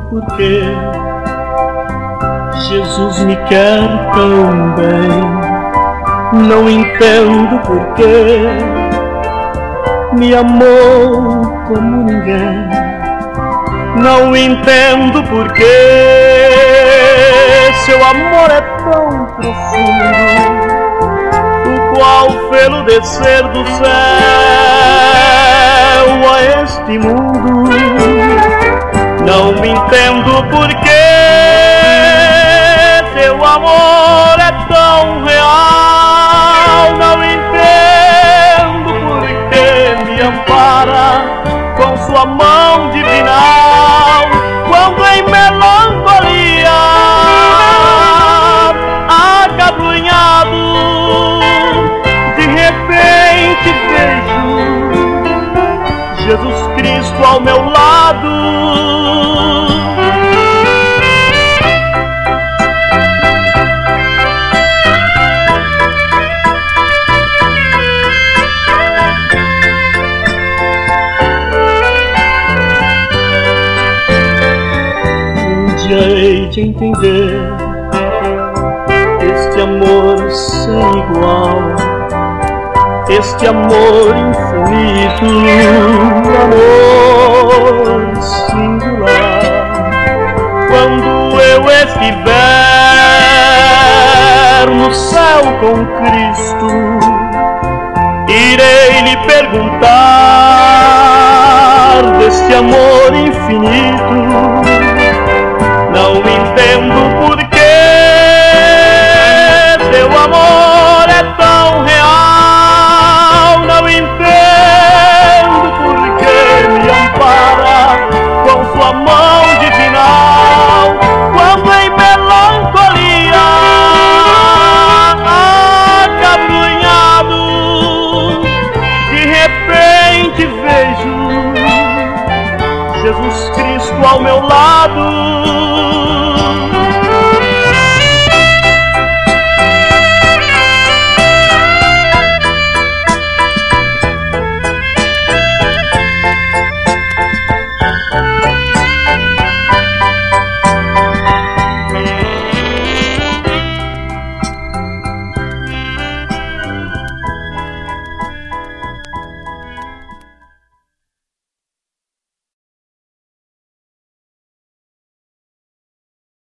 porquê. Jesus me quer tão bem, não entendo porquê. Me amou como ninguém, não entendo porquê. Seu amor é tão profundo, o qual fê-lo descer do céu a este mundo. Não me entendo porquê. Seu amor é tão real. Não entendo porquê me ampara com sua mão divinal. Quando em melancolia, acabrunhado, de repente vejo Jesus Cristo ao meu lado. Hei de entender este amor sem igual, este amor infinito, amor singular. Quando eu estiver no céu com Cristo, irei lhe perguntar deste amor infinito. Não entendo porquê. Seu amor é tão real. Não entendo porquê me ampara com sua mão divinal. Quando em melancolia, acabrunhado, de repente vejo Jesus Cristo ao meu lado.